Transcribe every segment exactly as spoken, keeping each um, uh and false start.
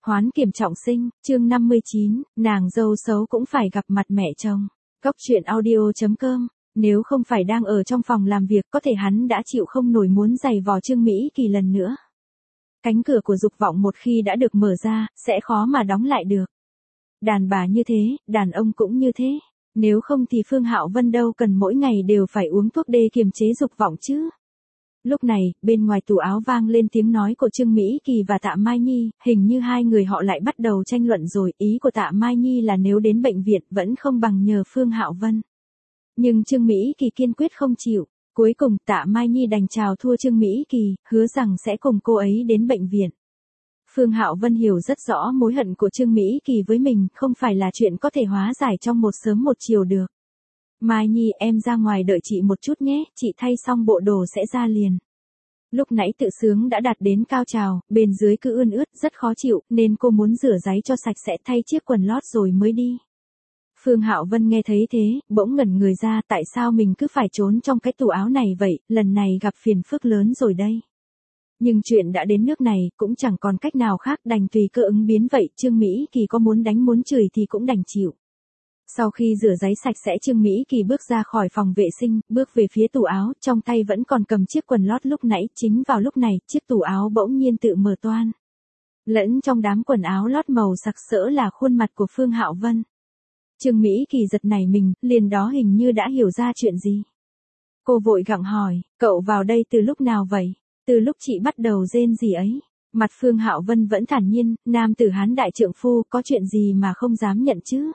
Hoán kiểm trọng sinh, chương năm mươi chín, nàng dâu xấu cũng phải gặp mặt mẹ chồng. Góc truyện audio chấm com, nếu không phải đang ở trong phòng làm việc có thể hắn đã chịu không nổi muốn giày vò Trương Mỹ Kỳ lần nữa. Cánh cửa của dục vọng một khi đã được mở ra, sẽ khó mà đóng lại được. Đàn bà như thế, đàn ông cũng như thế. Nếu không thì Phương Hạo Vân đâu cần mỗi ngày đều phải uống thuốc đê kiềm chế dục vọng chứ. Lúc này, bên ngoài tủ áo vang lên tiếng nói của Trương Mỹ Kỳ và Tạ Mai Nhi, hình như hai người họ lại bắt đầu tranh luận rồi, ý của Tạ Mai Nhi là nếu đến bệnh viện vẫn không bằng nhờ Phương Hạo Vân. Nhưng Trương Mỹ Kỳ kiên quyết không chịu, cuối cùng Tạ Mai Nhi đành chào thua Trương Mỹ Kỳ, hứa rằng sẽ cùng cô ấy đến bệnh viện. Phương Hạo Vân hiểu rất rõ mối hận của Trương Mỹ Kỳ với mình, không phải là chuyện có thể hóa giải trong một sớm một chiều được. Mai Nhi, em ra ngoài đợi chị một chút nhé, chị thay xong bộ đồ sẽ ra liền. Lúc nãy tự sướng đã đạt đến cao trào, bên dưới cứ ươn ướt, rất khó chịu, nên cô muốn rửa ráy cho sạch sẽ thay chiếc quần lót rồi mới đi. Phương Hạo Vân nghe thấy thế, bỗng ngẩn người ra, tại sao mình cứ phải trốn trong cái tủ áo này vậy, lần này gặp phiền phức lớn rồi đây. Nhưng chuyện đã đến nước này, cũng chẳng còn cách nào khác, đành tùy cơ ứng biến vậy, Trương Mỹ Kỳ có muốn đánh muốn chửi thì cũng đành chịu. Sau khi rửa ráy sạch sẽ, Trương Mỹ Kỳ bước ra khỏi phòng vệ sinh, bước về phía tủ áo, trong tay vẫn còn cầm chiếc quần lót lúc nãy, chính vào lúc này, chiếc tủ áo bỗng nhiên tự mở toang. Lẫn trong đám quần áo lót màu sặc sỡ là khuôn mặt của Phương Hạo Vân. Trương Mỹ Kỳ giật nảy mình, liền đó hình như đã hiểu ra chuyện gì. Cô vội gặng hỏi, cậu vào đây từ lúc nào vậy? Từ lúc chị bắt đầu rên gì ấy. Mặt Phương Hạo Vân vẫn thản nhiên, nam tử Hán đại trượng phu, có chuyện gì mà không dám nhận chứ?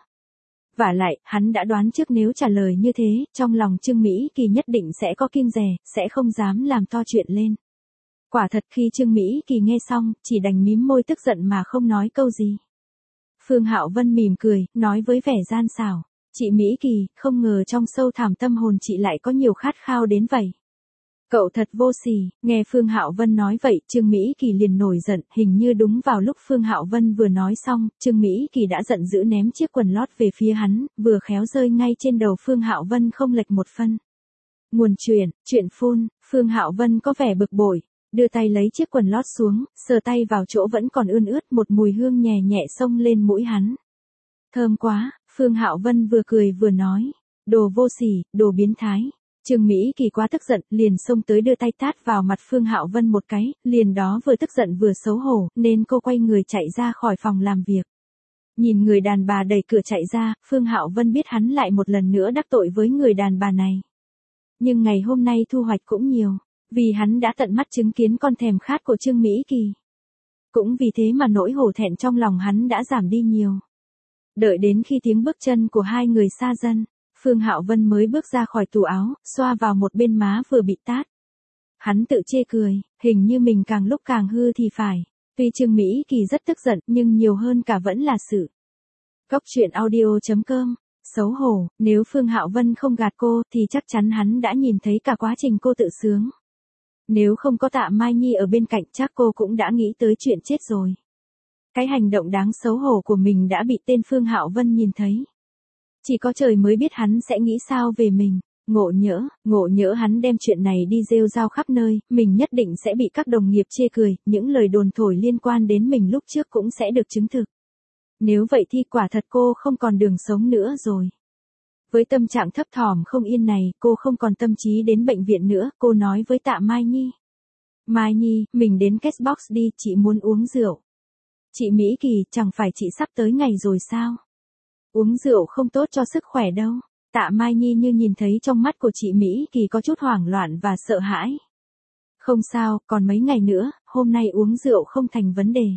Vả lại, hắn đã đoán trước nếu trả lời như thế, trong lòng Trương Mỹ Kỳ nhất định sẽ có kiêng dè, sẽ không dám làm to chuyện lên. Quả thật khi Trương Mỹ Kỳ nghe xong, chỉ đành mím môi tức giận mà không nói câu gì. Phương Hạo Vân mỉm cười, nói với vẻ gian xảo, chị Mỹ Kỳ, không ngờ trong sâu thẳm tâm hồn chị lại có nhiều khát khao đến vậy. Cậu thật vô sỉ, nghe Phương Hạo Vân nói vậy, Trương Mỹ Kỳ liền nổi giận, hình như đúng vào lúc Phương Hạo Vân vừa nói xong, Trương Mỹ Kỳ đã giận dữ ném chiếc quần lót về phía hắn, vừa khéo rơi ngay trên đầu Phương Hạo Vân không lệch một phân. Nguồn chuyện, chuyện phun, Phương Hạo Vân có vẻ bực bội, đưa tay lấy chiếc quần lót xuống, sờ tay vào chỗ vẫn còn ươn ướt, một mùi hương nhẹ nhẹ xông lên mũi hắn. Thơm quá, Phương Hạo Vân vừa cười vừa nói, đồ vô sỉ, đồ biến thái. Trương Mỹ Kỳ quá tức giận, liền xông tới đưa tay tát vào mặt Phương Hạo Vân một cái, liền đó vừa tức giận vừa xấu hổ, nên cô quay người chạy ra khỏi phòng làm việc. Nhìn người đàn bà đẩy cửa chạy ra, Phương Hạo Vân biết hắn lại một lần nữa đắc tội với người đàn bà này. Nhưng ngày hôm nay thu hoạch cũng nhiều, vì hắn đã tận mắt chứng kiến con thèm khát của Trương Mỹ Kỳ. Cũng vì thế mà nỗi hổ thẹn trong lòng hắn đã giảm đi nhiều. Đợi đến khi tiếng bước chân của hai người xa dần, Phương Hạo Vân mới bước ra khỏi tủ áo, xoa vào một bên má vừa bị tát. Hắn tự chê cười, hình như mình càng lúc càng hư thì phải. Tuy Trương Mỹ Kỳ rất tức giận, nhưng nhiều hơn cả vẫn là sự. Góc truyện audio chấm com, xấu hổ, nếu Phương Hạo Vân không gạt cô thì chắc chắn hắn đã nhìn thấy cả quá trình cô tự sướng. Nếu không có Tạ Mai Nhi ở bên cạnh chắc cô cũng đã nghĩ tới chuyện chết rồi. Cái hành động đáng xấu hổ của mình đã bị tên Phương Hạo Vân nhìn thấy. Chỉ có trời mới biết hắn sẽ nghĩ sao về mình, ngộ nhỡ, ngộ nhỡ hắn đem chuyện này đi rêu rao khắp nơi, mình nhất định sẽ bị các đồng nghiệp chê cười, những lời đồn thổi liên quan đến mình lúc trước cũng sẽ được chứng thực. Nếu vậy thì quả thật cô không còn đường sống nữa rồi. Với tâm trạng thấp thỏm không yên này, cô không còn tâm trí đến bệnh viện nữa, cô nói với Tạ Mai Nhi. Mai Nhi, mình đến Cashbox đi, chị muốn uống rượu. Chị Mỹ Kỳ, chẳng phải chị sắp tới ngày rồi sao? Uống rượu không tốt cho sức khỏe đâu. Tạ Mai Nhi như nhìn thấy trong mắt của chị Mỹ Kỳ có chút hoảng loạn và sợ hãi. Không sao, còn mấy ngày nữa, hôm nay uống rượu không thành vấn đề.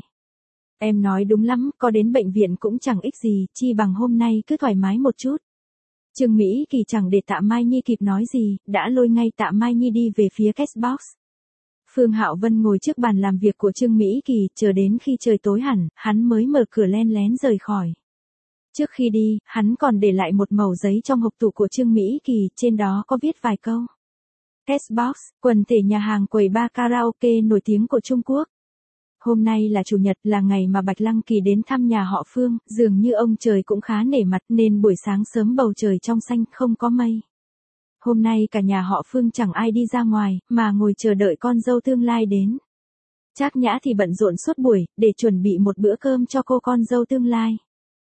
Em nói đúng lắm, có đến bệnh viện cũng chẳng ích gì, chi bằng hôm nay cứ thoải mái một chút. Trương Mỹ Kỳ chẳng để Tạ Mai Nhi kịp nói gì, đã lôi ngay Tạ Mai Nhi đi về phía Cashbox. Phương Hạo Vân ngồi trước bàn làm việc của Trương Mỹ Kỳ, chờ đến khi trời tối hẳn, hắn mới mở cửa len lén rời khỏi. Trước khi đi, hắn còn để lại một mẩu giấy trong hộp tủ của Trương Mỹ Kỳ, trên đó có viết vài câu. Cashbox, quần thể nhà hàng quầy bar karaoke nổi tiếng của Trung Quốc. Hôm nay là chủ nhật, là ngày mà Bạch Lăng Kỳ đến thăm nhà họ Phương, dường như ông trời cũng khá nể mặt nên buổi sáng sớm bầu trời trong xanh không có mây. Hôm nay cả nhà họ Phương chẳng ai đi ra ngoài, mà ngồi chờ đợi con dâu tương lai đến. Trác Nhã thì bận rộn suốt buổi, để chuẩn bị một bữa cơm cho cô con dâu tương lai.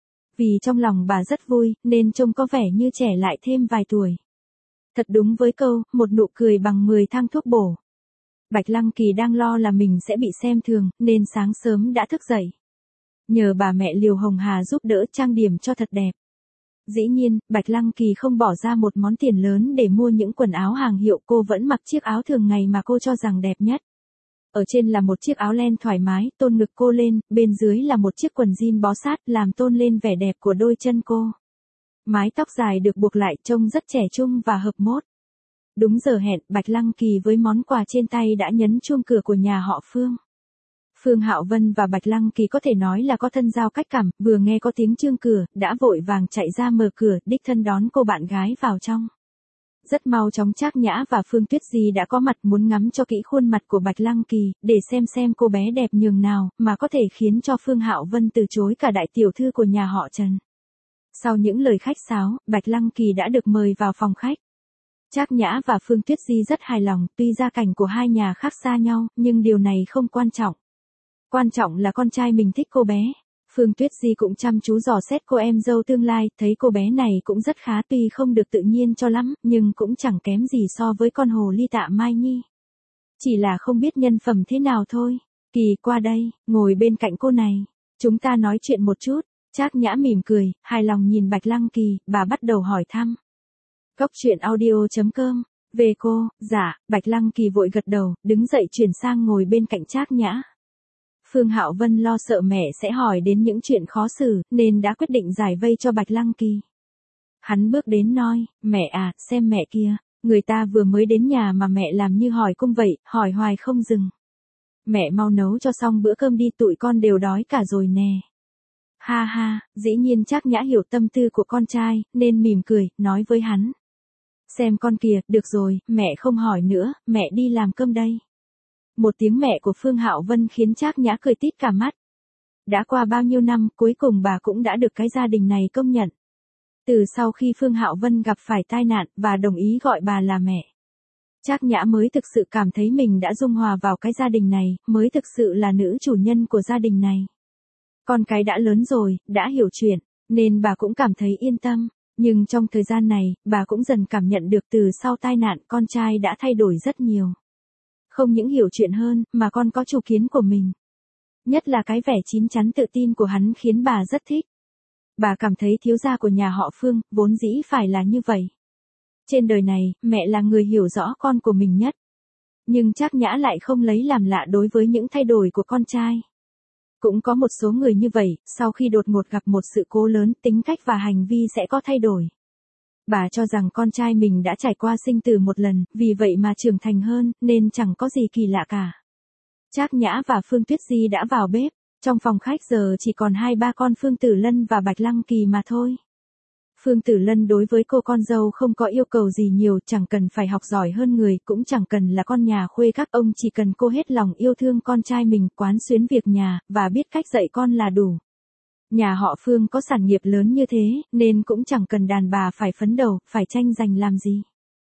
Vì trong lòng bà rất vui, nên trông có vẻ như trẻ lại thêm vài tuổi. Thật đúng với câu, một nụ cười bằng mười thang thuốc bổ. Bạch Lăng Kỳ đang lo là mình sẽ bị xem thường, nên sáng sớm đã thức dậy. Nhờ bà mẹ Liều Hồng Hà giúp đỡ trang điểm cho thật đẹp. Dĩ nhiên, Bạch Lăng Kỳ không bỏ ra một món tiền lớn để mua những quần áo hàng hiệu, cô vẫn mặc chiếc áo thường ngày mà cô cho rằng đẹp nhất. Ở trên là một chiếc áo len thoải mái, tôn ngực cô lên, bên dưới là một chiếc quần jean bó sát, làm tôn lên vẻ đẹp của đôi chân cô. Mái tóc dài được buộc lại trông rất trẻ trung và hợp mốt. Đúng giờ hẹn, Bạch Lăng Kỳ với món quà trên tay đã nhấn chuông cửa của nhà họ Phương. Phương Hạo Vân và Bạch Lăng Kỳ có thể nói là có thân giao cách cảm, vừa nghe có tiếng chuông cửa, đã vội vàng chạy ra mở cửa, đích thân đón cô bạn gái vào trong. Rất mau chóng Trác Nhã và Phương Tuyết Di đã có mặt, muốn ngắm cho kỹ khuôn mặt của Bạch Lăng Kỳ, để xem xem cô bé đẹp nhường nào, mà có thể khiến cho Phương Hạo Vân từ chối cả đại tiểu thư của nhà họ Trần. Sau những lời khách sáo, Bạch Lăng Kỳ đã được mời vào phòng khách. Trác Nhã và Phương Tuyết Di rất hài lòng, tuy gia cảnh của hai nhà khác xa nhau, nhưng điều này không quan trọng. Quan trọng là con trai mình thích cô bé. Phương Tuyết Di cũng chăm chú dò xét cô em dâu tương lai, thấy cô bé này cũng rất khá, tuy không được tự nhiên cho lắm, nhưng cũng chẳng kém gì so với con hồ ly Tạ Mai Nhi. Chỉ là không biết nhân phẩm thế nào thôi. Kỳ qua đây, ngồi bên cạnh cô này. Chúng ta nói chuyện một chút. Trác Nhã mỉm cười, hài lòng nhìn Bạch Lăng Kỳ, bà bắt đầu hỏi thăm. Cốc truyện audio chấm com. Về cô, dạ, Bạch Lăng Kỳ vội gật đầu, đứng dậy chuyển sang ngồi bên cạnh Trác Nhã. Phương Hạo Vân lo sợ mẹ sẽ hỏi đến những chuyện khó xử, nên đã quyết định giải vây cho Bạch Lăng Kỳ. Hắn bước đến nói, mẹ à, xem mẹ kia, người ta vừa mới đến nhà mà mẹ làm như hỏi cung vậy, hỏi hoài không dừng. Mẹ mau nấu cho xong bữa cơm đi, tụi con đều đói cả rồi nè. Ha ha, dĩ nhiên Trác Nhã hiểu tâm tư của con trai, nên mỉm cười, nói với hắn. Xem con kìa, được rồi, mẹ không hỏi nữa, mẹ đi làm cơm đây. Một tiếng mẹ của Phương Hạo Vân khiến Trác Nhã cười tít cả mắt. Đã qua bao nhiêu năm, cuối cùng bà cũng đã được cái gia đình này công nhận. Từ sau khi Phương Hạo Vân gặp phải tai nạn, và đồng ý gọi bà là mẹ. Trác Nhã mới thực sự cảm thấy mình đã dung hòa vào cái gia đình này, mới thực sự là nữ chủ nhân của gia đình này. Con cái đã lớn rồi, đã hiểu chuyện, nên bà cũng cảm thấy yên tâm. Nhưng trong thời gian này, bà cũng dần cảm nhận được từ sau tai nạn con trai đã thay đổi rất nhiều. Không những hiểu chuyện hơn, mà còn có chủ kiến của mình. Nhất là cái vẻ chín chắn tự tin của hắn khiến bà rất thích. Bà cảm thấy thiếu gia của nhà họ Phương, vốn dĩ phải là như vậy. Trên đời này, mẹ là người hiểu rõ con của mình nhất. Nhưng Trác Nhã lại không lấy làm lạ đối với những thay đổi của con trai. Cũng có một số người như vậy, sau khi đột ngột gặp một sự cố lớn, tính cách và hành vi sẽ có thay đổi. Bà cho rằng con trai mình đã trải qua sinh tử một lần, vì vậy mà trưởng thành hơn, nên chẳng có gì kỳ lạ cả. Trác Nhã và Phương Tuyết Di đã vào bếp, trong phòng khách giờ chỉ còn hai ba con Phương Tử Lân và Bạch Lăng Kỳ mà thôi. Phương Tử Lân đối với cô con dâu không có yêu cầu gì nhiều, chẳng cần phải học giỏi hơn người, cũng chẳng cần là con nhà khuê các ông, chỉ cần cô hết lòng yêu thương con trai mình, quán xuyến việc nhà, và biết cách dạy con là đủ. Nhà họ Phương có sản nghiệp lớn như thế, nên cũng chẳng cần đàn bà phải phấn đầu, phải tranh giành làm gì.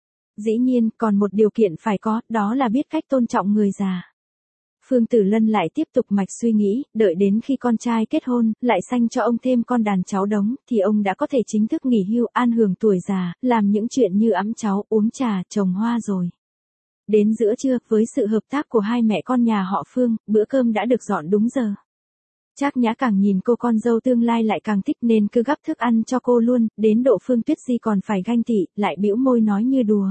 Dĩ nhiên, còn một điều kiện phải có, đó là biết cách tôn trọng người già. Phương Tử Lân lại tiếp tục mạch suy nghĩ, đợi đến khi con trai kết hôn, lại sanh cho ông thêm con đàn cháu đống, thì ông đã có thể chính thức nghỉ hưu, an hưởng tuổi già, làm những chuyện như ẵm cháu, uống trà, trồng hoa rồi. Đến giữa trưa, với sự hợp tác của hai mẹ con nhà họ Phương, bữa cơm đã được dọn đúng giờ. Trác Nhã càng nhìn cô con dâu tương lai lại càng thích, nên cứ gắp thức ăn cho cô luôn, đến độ Phương Tuyết Di còn phải ganh tị, lại bĩu môi nói như đùa.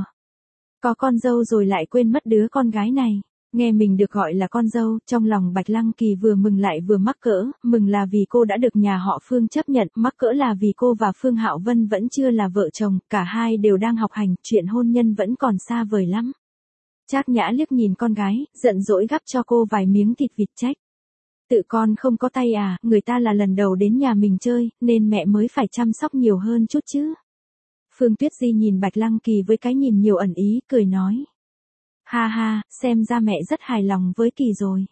Có con dâu rồi lại quên mất đứa con gái này. Nghe mình được gọi là con dâu, trong lòng Bạch Lăng Kỳ vừa mừng lại vừa mắc cỡ, mừng là vì cô đã được nhà họ Phương chấp nhận, mắc cỡ là vì cô và Phương Hạo Vân vẫn chưa là vợ chồng, cả hai đều đang học hành, chuyện hôn nhân vẫn còn xa vời lắm. Trác Nhã liếc nhìn con gái, giận dỗi gắp cho cô vài miếng thịt vịt trách. Tự con không có tay à, người ta là lần đầu đến nhà mình chơi, nên mẹ mới phải chăm sóc nhiều hơn chút chứ. Phương Tuyết Di nhìn Bạch Lăng Kỳ với cái nhìn nhiều ẩn ý, cười nói. Ha ha, xem ra mẹ rất hài lòng với Kỳ rồi.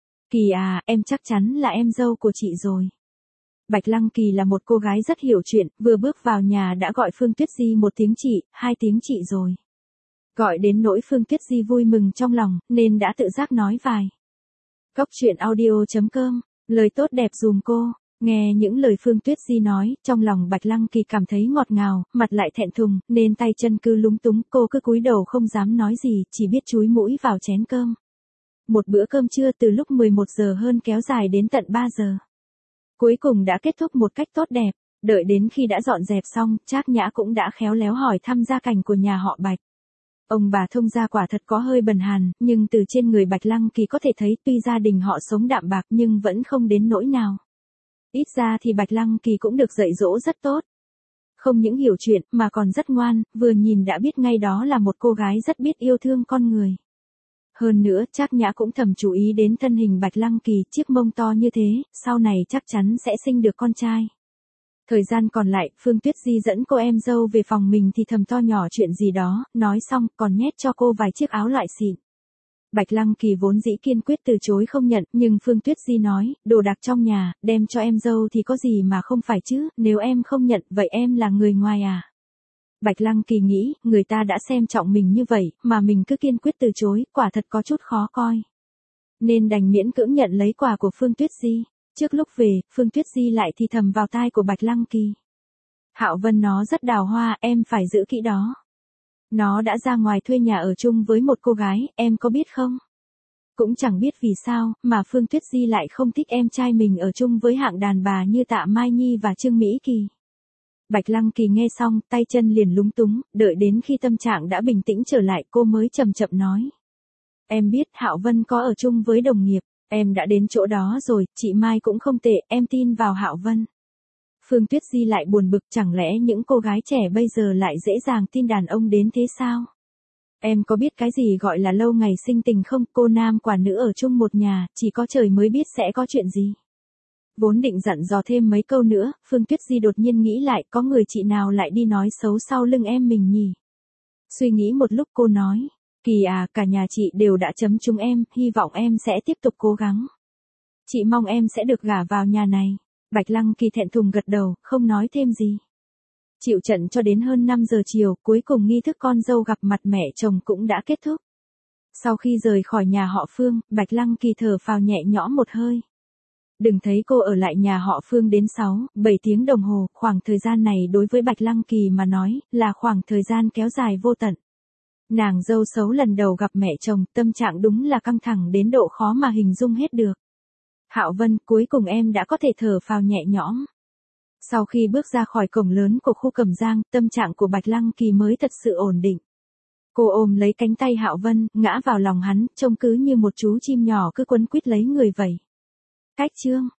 Kỳ à, em chắc chắn là em dâu của chị rồi. Bạch Lăng Kỳ là một cô gái rất hiểu chuyện, vừa bước vào nhà đã gọi Phương Tuyết Di một tiếng chị, hai tiếng chị rồi. Gọi đến nỗi Phương Tuyết Di vui mừng trong lòng, nên đã tự giác nói vài Cóc truyện audio chấm com, lời tốt đẹp dùm cô. Nghe những lời Phương Tuyết Di nói, trong lòng Bạch Lăng Kỳ cảm thấy ngọt ngào, mặt lại thẹn thùng, nên tay chân cứ lúng túng, cô cứ cúi đầu không dám nói gì, chỉ biết chúi mũi vào chén cơm. Một bữa cơm trưa từ lúc mười một giờ hơn kéo dài đến tận ba giờ. Cuối cùng đã kết thúc một cách tốt đẹp, đợi đến khi đã dọn dẹp xong, Trác Nhã cũng đã khéo léo hỏi thăm gia cảnh của nhà họ Bạch. Ông bà thông gia quả thật có hơi bần hàn, nhưng từ trên người Bạch Lăng Kỳ có thể thấy tuy gia đình họ sống đạm bạc nhưng vẫn không đến nỗi nào. Ít ra thì Bạch Lăng Kỳ cũng được dạy dỗ rất tốt. Không những hiểu chuyện mà còn rất ngoan, vừa nhìn đã biết ngay đó là một cô gái rất biết yêu thương con người. Hơn nữa, Trác Nhã cũng thầm chú ý đến thân hình Bạch Lăng Kỳ, chiếc mông to như thế, sau này chắc chắn sẽ sinh được con trai. Thời gian còn lại, Phương Tuyết Di dẫn cô em dâu về phòng mình thì thầm to nhỏ chuyện gì đó, nói xong còn nhét cho cô vài chiếc áo loại xịn. Bạch Lăng Kỳ vốn dĩ kiên quyết từ chối không nhận, nhưng Phương Tuyết Di nói, đồ đạc trong nhà, đem cho em dâu thì có gì mà không phải chứ, nếu em không nhận, vậy em là người ngoài à? Bạch Lăng Kỳ nghĩ, người ta đã xem trọng mình như vậy, mà mình cứ kiên quyết từ chối, quả thật có chút khó coi. Nên đành miễn cưỡng nhận lấy quà của Phương Tuyết Di. Trước lúc về, Phương Tuyết Di lại thì thầm vào tai của Bạch Lăng Kỳ. Hạo Vân nó rất đào hoa, em phải giữ kỹ đó. Nó đã ra ngoài thuê nhà ở chung với một cô gái, em có biết không? Cũng chẳng biết vì sao, mà Phương Tuyết Di lại không thích em trai mình ở chung với hạng đàn bà như Tạ Mai Nhi và Trương Mỹ Kỳ. Bạch Lăng Kỳ nghe xong, tay chân liền lúng túng, đợi đến khi tâm trạng đã bình tĩnh trở lại cô mới chậm chậm nói. Em biết Hạo Vân có ở chung với đồng nghiệp, em đã đến chỗ đó rồi, chị Mai cũng không tệ, em tin vào Hạo Vân. Phương Tuyết Di lại buồn bực, chẳng lẽ những cô gái trẻ bây giờ lại dễ dàng tin đàn ông đến thế sao? Em có biết cái gì gọi là lâu ngày sinh tình không? Cô nam quả nữ ở chung một nhà, chỉ có trời mới biết sẽ có chuyện gì. Vốn định dặn dò thêm mấy câu nữa, Phương Tuyết Di đột nhiên nghĩ lại, có người chị nào lại đi nói xấu sau lưng em mình nhỉ? Suy nghĩ một lúc cô nói, Kỳ à, cả nhà chị đều đã chấm trúng em, hy vọng em sẽ tiếp tục cố gắng. Chị mong em sẽ được gả vào nhà này. Bạch Lăng Kỳ thẹn thùng gật đầu, không nói thêm gì. Chịu trận cho đến hơn năm giờ chiều, cuối cùng nghi thức con dâu gặp mặt mẹ chồng cũng đã kết thúc. Sau khi rời khỏi nhà họ Phương, Bạch Lăng Kỳ thở phào nhẹ nhõm một hơi. Đừng thấy cô ở lại nhà họ Phương đến sáu, bảy tiếng đồng hồ, khoảng thời gian này đối với Bạch Lăng Kỳ mà nói, là khoảng thời gian kéo dài vô tận. Nàng dâu xấu lần đầu gặp mẹ chồng, tâm trạng đúng là căng thẳng đến độ khó mà hình dung hết được. Hạo Vân, cuối cùng em đã có thể thở phào nhẹ nhõm. Sau khi bước ra khỏi cổng lớn của khu Cẩm Giang, tâm trạng của Bạch Lăng Kỳ mới thật sự ổn định. Cô ôm lấy cánh tay Hạo Vân, ngã vào lòng hắn, trông cứ như một chú chim nhỏ cứ quấn quýt lấy người vậy. Cách chương